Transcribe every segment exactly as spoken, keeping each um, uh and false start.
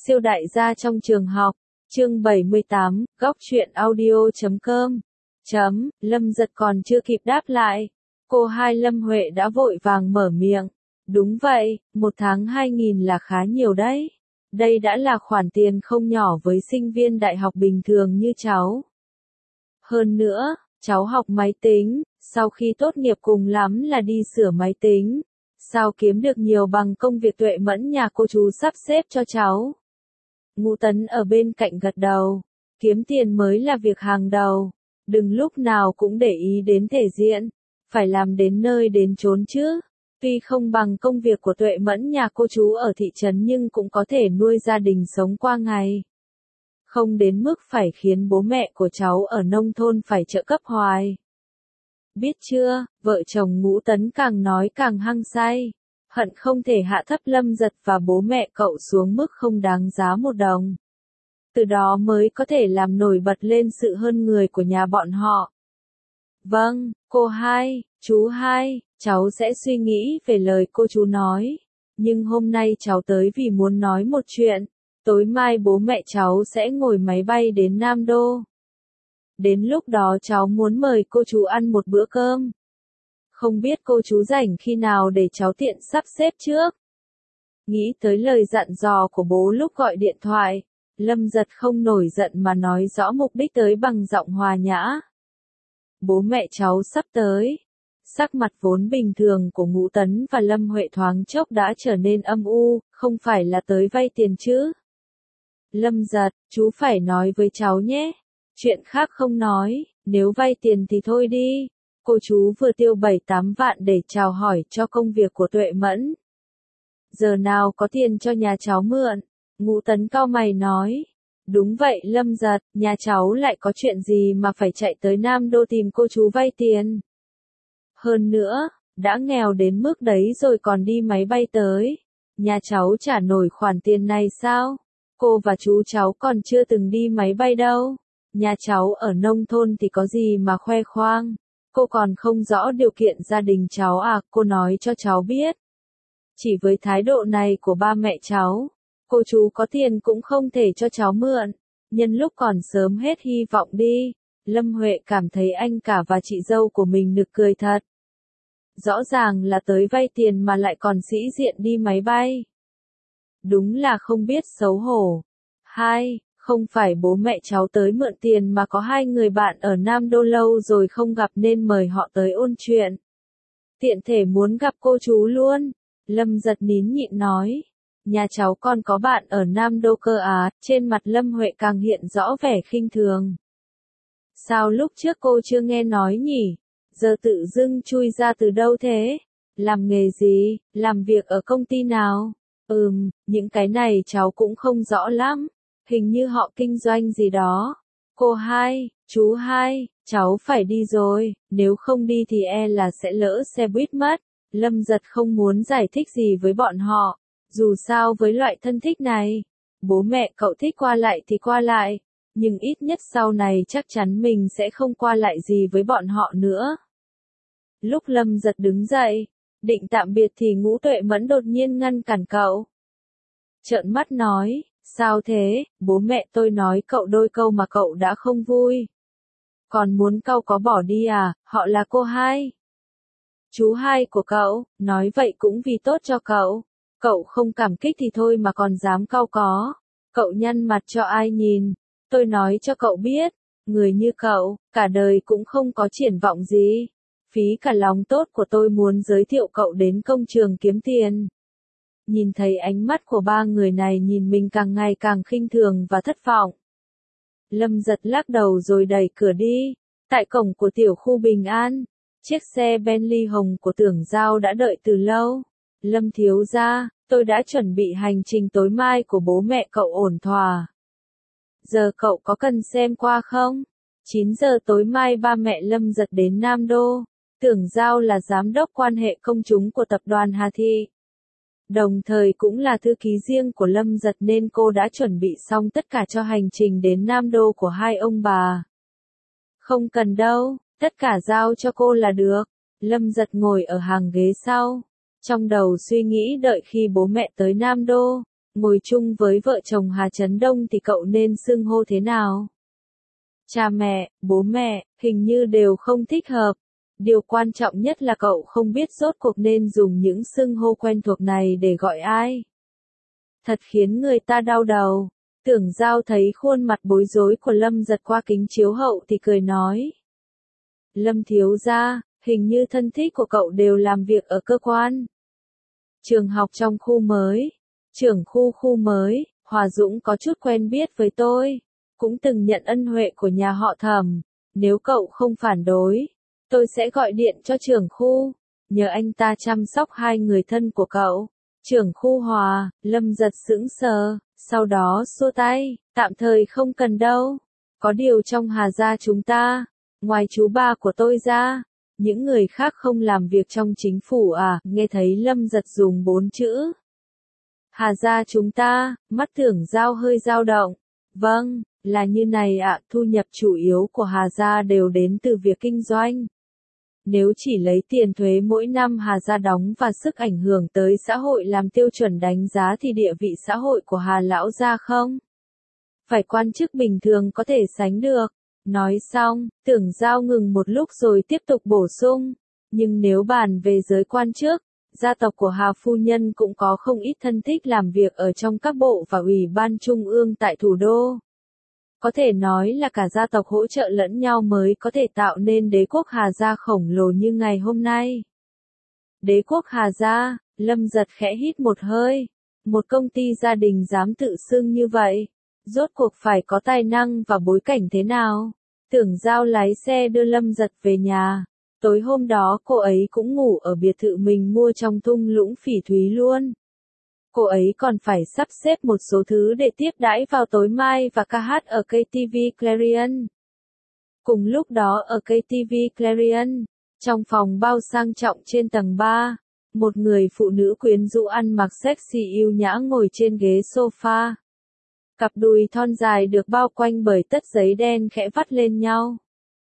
Siêu đại gia trong trường học, chương bảy mươi tám, góc truyện audio chấm com. Chấm, Lâm Giật còn chưa kịp đáp lại. Cô hai Lâm Huệ đã vội vàng mở miệng. Đúng vậy, một tháng hai nghìn là khá nhiều đấy. Đây đã là khoản tiền không nhỏ với sinh viên đại học bình thường như cháu. Hơn nữa, cháu học máy tính, sau khi tốt nghiệp cùng lắm là đi sửa máy tính. Sao kiếm được nhiều bằng công việc Tuệ Mẫn nhà cô chú sắp xếp cho cháu? Ngũ Tấn ở bên cạnh gật đầu. Kiếm tiền mới là việc hàng đầu. Đừng lúc nào cũng để ý đến thể diện. Phải làm đến nơi đến chốn chứ. Tuy không bằng công việc của Tuệ Mẫn nhà cô chú ở thị trấn nhưng cũng có thể nuôi gia đình sống qua ngày. Không đến mức phải khiến bố mẹ của cháu ở nông thôn phải trợ cấp hoài. Biết chưa, vợ chồng Ngũ Tấn càng nói càng hăng say. Hận không thể hạ thấp Lâm Giật và bố mẹ cậu xuống mức không đáng giá một đồng. Từ đó mới có thể làm nổi bật lên sự hơn người của nhà bọn họ. Vâng, cô hai, chú hai, cháu sẽ suy nghĩ về lời cô chú nói. Nhưng hôm nay cháu tới vì muốn nói một chuyện. Tối mai bố mẹ cháu sẽ ngồi máy bay đến Nam Đô. Đến lúc đó cháu muốn mời cô chú ăn một bữa cơm. Không biết cô chú rảnh khi nào để cháu tiện sắp xếp trước. Nghĩ tới lời dặn dò của bố lúc gọi điện thoại, Lâm Giật không nổi giận mà nói rõ mục đích tới bằng giọng hòa nhã. Bố mẹ cháu sắp tới. Sắc mặt vốn bình thường của Ngũ Tấn và Lâm Huệ thoáng chốc đã trở nên âm u, không phải là tới vay tiền chứ. Lâm Giật, chú phải nói với cháu nhé. Chuyện khác không nói, nếu vay tiền thì thôi đi. Cô chú vừa tiêu bảy tám vạn để chào hỏi cho công việc của Tuệ Mẫn. Giờ nào có tiền cho nhà cháu mượn? Ngũ Tấn cau mày nói. Đúng vậy Lâm Giật, nhà cháu lại có chuyện gì mà phải chạy tới Nam Đô tìm cô chú vay tiền. Hơn nữa, đã nghèo đến mức đấy rồi còn đi máy bay tới. Nhà cháu trả nổi khoản tiền này sao? Cô và chú cháu còn chưa từng đi máy bay đâu. Nhà cháu ở nông thôn thì có gì mà khoe khoang. Cô còn không rõ điều kiện gia đình cháu à, cô nói cho cháu biết. Chỉ với thái độ này của ba mẹ cháu, cô chú có tiền cũng không thể cho cháu mượn. Nhân lúc còn sớm hết hy vọng đi. Lâm Huệ cảm thấy anh cả và chị dâu của mình nực cười thật. Rõ ràng là tới vay tiền mà lại còn sĩ diện đi máy bay. Đúng là không biết xấu hổ. Hai, không phải bố mẹ cháu tới mượn tiền mà có hai người bạn ở Nam Đô lâu rồi không gặp nên mời họ tới ôn chuyện. Tiện thể muốn gặp cô chú luôn. Lâm Giật nín nhịn nói. Nhà cháu còn có bạn ở Nam Đô cơ á, trên mặt Lâm Huệ càng hiện rõ vẻ khinh thường. Sao lúc trước cô chưa nghe nói nhỉ? Giờ tự dưng chui ra từ đâu thế? Làm nghề gì? Làm việc ở công ty nào? Ừm, những cái này cháu cũng không rõ lắm. Hình như họ kinh doanh gì đó. Cô hai, chú hai, cháu phải đi rồi, nếu không đi thì e là sẽ lỡ xe buýt mất. Lâm Giật không muốn giải thích gì với bọn họ. Dù sao với loại thân thích này, bố mẹ cậu thích qua lại thì qua lại. Nhưng ít nhất sau này chắc chắn mình sẽ không qua lại gì với bọn họ nữa. Lúc Lâm Giật đứng dậy, định tạm biệt thì Ngũ Tuệ Mẫn đột nhiên ngăn cản cậu. Trợn mắt nói, sao thế, bố mẹ tôi nói cậu đôi câu mà cậu đã không vui. Còn muốn cậu có bỏ đi à, họ là cô hai. Chú hai của cậu, nói vậy cũng vì tốt cho cậu. Cậu không cảm kích thì thôi mà còn dám cau có. Cậu nhăn mặt cho ai nhìn. Tôi nói cho cậu biết, người như cậu, cả đời cũng không có triển vọng gì. Phí cả lòng tốt của tôi muốn giới thiệu cậu đến công trường kiếm tiền. Nhìn thấy ánh mắt của ba người này nhìn mình càng ngày càng khinh thường và thất vọng. Lâm Giật lắc đầu rồi đẩy cửa đi. Tại cổng của tiểu khu Bình An, chiếc xe Bentley hồng của Tưởng Giao đã đợi từ lâu. Lâm thiếu gia, tôi đã chuẩn bị hành trình tối mai của bố mẹ cậu ổn thỏa. Giờ cậu có cần xem qua không? chín giờ tối mai ba mẹ Lâm Giật đến Nam Đô. Tưởng Giao là giám đốc quan hệ công chúng của tập đoàn Hà Thị. Đồng thời cũng là thư ký riêng của Lâm Giật nên cô đã chuẩn bị xong tất cả cho hành trình đến Nam Đô của hai ông bà. Không cần đâu, tất cả giao cho cô là được. Lâm Giật ngồi ở hàng ghế sau. Trong đầu suy nghĩ đợi khi bố mẹ tới Nam Đô. ngồi chung với vợ chồng Hà Chấn Đông thì cậu nên xưng hô thế nào? Cha mẹ, bố mẹ, hình như đều không thích hợp. Điều quan trọng nhất là cậu không biết rốt cuộc nên dùng những xưng hô quen thuộc này để gọi ai. Thật khiến người ta đau đầu. Tưởng Giao thấy khuôn mặt bối rối của Lâm Giật qua kính chiếu hậu thì cười nói. Lâm thiếu gia, hình như thân thích của cậu đều làm việc ở cơ quan. Trường học trong khu mới. Trưởng khu khu mới, Hòa Dũng có chút quen biết với tôi. Cũng từng nhận ân huệ của nhà họ Thẩm. Nếu cậu không phản đối, tôi sẽ gọi điện cho trưởng khu, nhờ anh ta chăm sóc hai người thân của cậu. Trưởng khu Hòa, Lâm Giật sững sờ, sau đó xua tay, tạm thời không cần đâu. Có điều trong Hà gia chúng ta, ngoài chú ba của tôi ra, những người khác không làm việc trong chính phủ à, nghe thấy Lâm Giật dùng bốn chữ. Hà gia chúng ta, mắt Tưởng Giao hơi dao động. Vâng, là như này ạ, thu nhập chủ yếu của Hà gia đều đến từ việc kinh doanh. Nếu chỉ lấy tiền thuế mỗi năm Hà gia đóng và sức ảnh hưởng tới xã hội làm tiêu chuẩn đánh giá thì địa vị xã hội của Hà lão gia không phải quan chức bình thường có thể sánh được. Nói xong, Tưởng Giao ngừng một lúc rồi tiếp tục bổ sung. Nhưng nếu bàn về giới quan chức, gia tộc của Hà phu nhân cũng có không ít thân thích làm việc ở trong các bộ và ủy ban trung ương tại thủ đô. Có thể nói là cả gia tộc hỗ trợ lẫn nhau mới có thể tạo nên đế quốc Hà gia khổng lồ như ngày hôm nay. Đế quốc Hà gia, Lâm Giật khẽ hít một hơi. Một công ty gia đình dám tự xưng như vậy. Rốt cuộc phải có tài năng và bối cảnh thế nào? Tưởng Giao lái xe đưa Lâm Giật về nhà. Tối hôm đó cô ấy cũng ngủ ở biệt thự mình mua trong thung lũng Phỉ Thúy luôn. Cô ấy còn phải sắp xếp một số thứ để tiếp đãi vào tối mai và ca hát ở ca tê vê Clarion. Cùng lúc đó ở ca tê vê Clarion, trong phòng bao sang trọng trên tầng ba, một người phụ nữ quyến rũ ăn mặc sexy yêu nhã ngồi trên ghế sofa. Cặp đùi thon dài được bao quanh bởi tất giấy đen khẽ vắt lên nhau.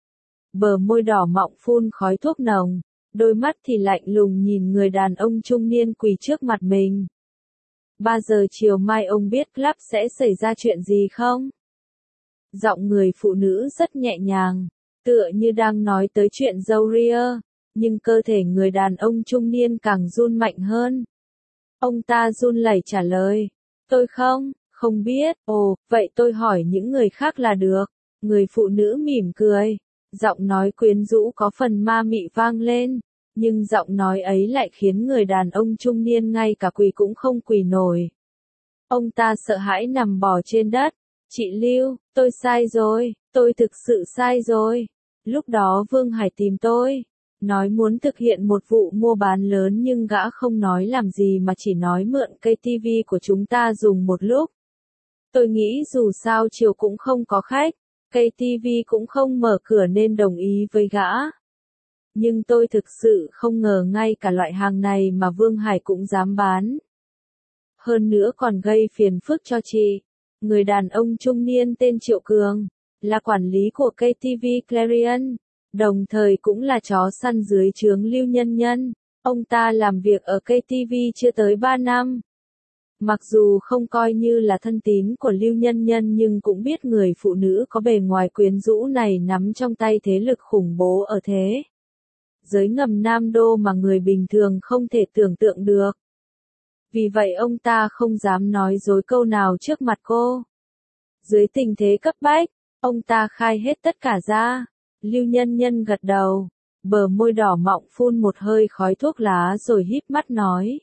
Bờ môi đỏ mọng phun khói thuốc nồng, đôi mắt thì lạnh lùng nhìn người đàn ông trung niên quỳ trước mặt mình. Ba giờ chiều mai ông biết club sẽ xảy ra chuyện gì không? Giọng người phụ nữ rất nhẹ nhàng, tựa như đang nói tới chuyện dâu ria, nhưng cơ thể người đàn ông trung niên càng run mạnh hơn. Ông ta run lẩy trả lời, tôi không, không biết, ồ, vậy tôi hỏi những người khác là được. Người phụ nữ mỉm cười, giọng nói quyến rũ có phần ma mị vang lên, nhưng giọng nói ấy lại khiến người đàn ông trung niên ngay cả quỳ cũng không quỳ nổi. Ông ta sợ hãi nằm bò trên đất. Chị Lưu, tôi sai rồi, tôi thực sự sai rồi. Lúc đó Vương Hải tìm tôi, nói muốn thực hiện một vụ mua bán lớn nhưng gã không nói làm gì mà chỉ nói mượn cây tivi của chúng ta dùng một lúc. Tôi nghĩ dù sao chiều cũng không có khách, cây tivi cũng không mở cửa nên đồng ý với gã. Nhưng tôi thực sự không ngờ ngay cả loại hàng này mà Vương Hải cũng dám bán. Hơn nữa còn gây phiền phức cho chị. Người đàn ông trung niên tên Triệu Cường, là quản lý của ca tê vê Clarion, đồng thời cũng là chó săn dưới trướng Lưu Nhân Nhân. Ông ta làm việc ở ca tê vê chưa tới ba năm. Mặc dù không coi như là thân tín của Lưu Nhân Nhân nhưng cũng biết người phụ nữ có bề ngoài quyến rũ này nắm trong tay thế lực khủng bố ở thế giới ngầm Nam Đô mà người bình thường không thể tưởng tượng được. Vì vậy ông ta không dám nói dối câu nào trước mặt cô. Dưới tình thế cấp bách, ông ta khai hết tất cả ra. Lưu Nhân Nhân gật đầu, bờ môi đỏ mọng phun một hơi khói thuốc lá rồi híp mắt nói.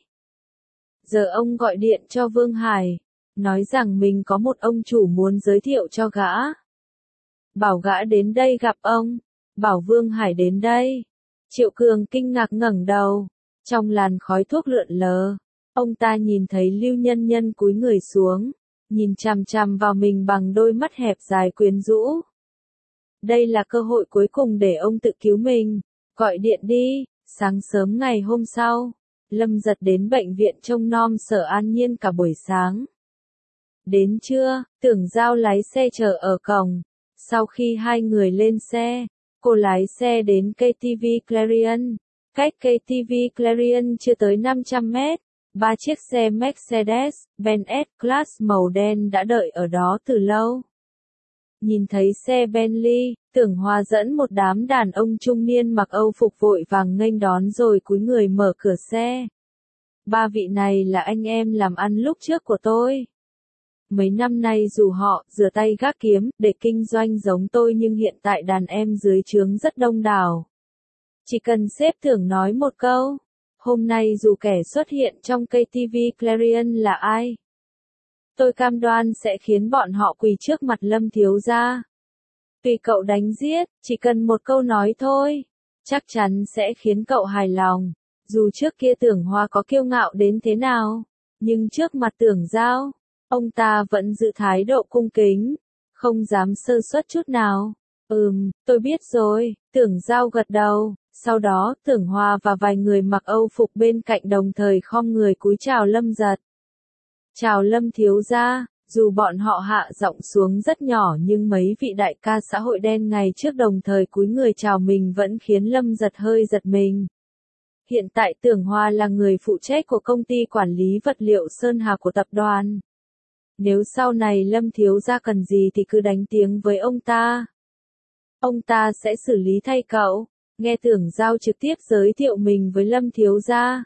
Giờ ông gọi điện cho Vương Hải, nói rằng mình có một ông chủ muốn giới thiệu cho gã. Bảo gã đến đây gặp ông, bảo Vương Hải đến đây. Triệu Cường kinh ngạc ngẩng đầu, trong làn khói thuốc lượn lờ, ông ta nhìn thấy Lưu Nhân Nhân cúi người xuống, nhìn chằm chằm vào mình bằng đôi mắt hẹp dài quyến rũ. Đây là cơ hội cuối cùng để ông tự cứu mình, gọi điện đi. Sáng sớm ngày hôm sau, Lâm Giật đến bệnh viện trông nom Sở An Nhiên cả buổi sáng. Đến trưa, Tưởng Giao lái xe chờ ở cổng. Sau khi hai người lên xe, cô lái xe đến ca tê vê Clarion. Cách ca tê vê Clarion chưa tới năm trăm mét. Ba chiếc xe Mercedes-Benz S-Class màu đen đã đợi ở đó từ lâu. Nhìn thấy xe Bentley, Tưởng Hoa dẫn một đám đàn ông trung niên mặc Âu phục vội vàng nghênh đón rồi cúi người mở cửa xe. Ba vị này là anh em làm ăn lúc trước của tôi. Mấy năm nay dù họ rửa tay gác kiếm để kinh doanh giống tôi nhưng hiện tại đàn em dưới trướng rất đông đảo. Chỉ cần sếp Tưởng nói một câu, hôm nay dù kẻ xuất hiện trong cây ti vi Clarion là ai, tôi cam đoan sẽ khiến bọn họ quỳ trước mặt Lâm thiếu gia. Tùy cậu đánh giết, chỉ cần một câu nói thôi, chắc chắn sẽ khiến cậu hài lòng. Dù trước kia Tưởng Hoa có kiêu ngạo đến thế nào, nhưng trước mặt Tưởng Giao, ông ta vẫn giữ thái độ cung kính, không dám sơ suất chút nào. Ừm, tôi biết rồi, Tưởng Giao gật đầu. Sau đó, Tưởng Hoa và vài người mặc Âu phục bên cạnh đồng thời khom người cúi chào Lâm Giật. Chào Lâm thiếu gia, dù bọn họ hạ giọng xuống rất nhỏ nhưng mấy vị đại ca xã hội đen ngày trước đồng thời cúi người chào mình vẫn khiến Lâm Giật hơi giật mình. Hiện tại Tưởng Hoa là người phụ trách của công ty quản lý vật liệu Sơn Hà của tập đoàn. Nếu sau này Lâm thiếu gia cần gì thì cứ đánh tiếng với ông ta. Ông ta sẽ xử lý thay cậu. Nghe Tưởng Giao trực tiếp giới thiệu mình với Lâm thiếu gia,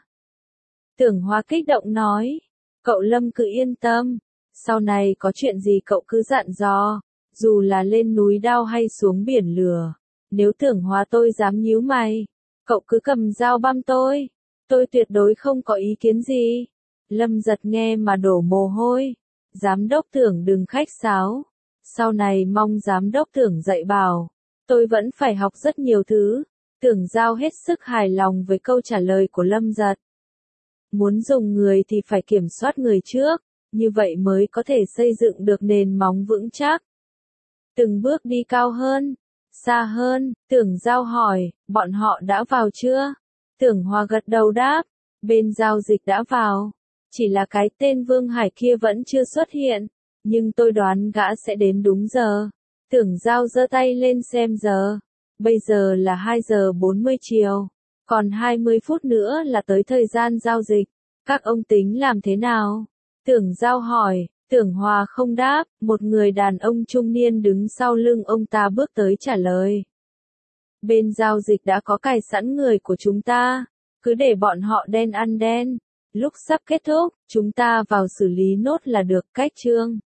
Tưởng Hoa kích động nói, cậu Lâm cứ yên tâm, sau này có chuyện gì cậu cứ dặn dò, dù là lên núi đao hay xuống biển lửa, nếu Tưởng Hoa tôi dám nhíu mày, cậu cứ cầm dao băm tôi, tôi tuyệt đối không có ý kiến gì. Lâm Giật nghe mà đổ mồ hôi, giám đốc Tưởng đừng khách sáo, sau này mong giám đốc Tưởng dạy bảo, tôi vẫn phải học rất nhiều thứ. Tưởng Giao hết sức hài lòng với câu trả lời của Lâm Giật. Muốn dùng người thì phải kiểm soát người trước, như vậy mới có thể xây dựng được nền móng vững chắc. Từng bước đi cao hơn, xa hơn, Tưởng Giao hỏi, bọn họ đã vào chưa? Tưởng Hoa gật đầu đáp, bên giao dịch đã vào, chỉ là cái tên Vương Hải kia vẫn chưa xuất hiện, nhưng tôi đoán gã sẽ đến đúng giờ. Tưởng Giao giơ tay lên xem giờ. Bây giờ là hai giờ bốn mươi chiều, còn hai mươi phút nữa là tới thời gian giao dịch. Các ông tính làm thế nào? Tưởng Giao hỏi, Tưởng Hoa không đáp, một người đàn ông trung niên đứng sau lưng ông ta bước tới trả lời. Bên giao dịch đã có cài sẵn người của chúng ta, cứ để bọn họ đen ăn đen. Lúc sắp kết thúc, chúng ta vào xử lý nốt là được. Cách chương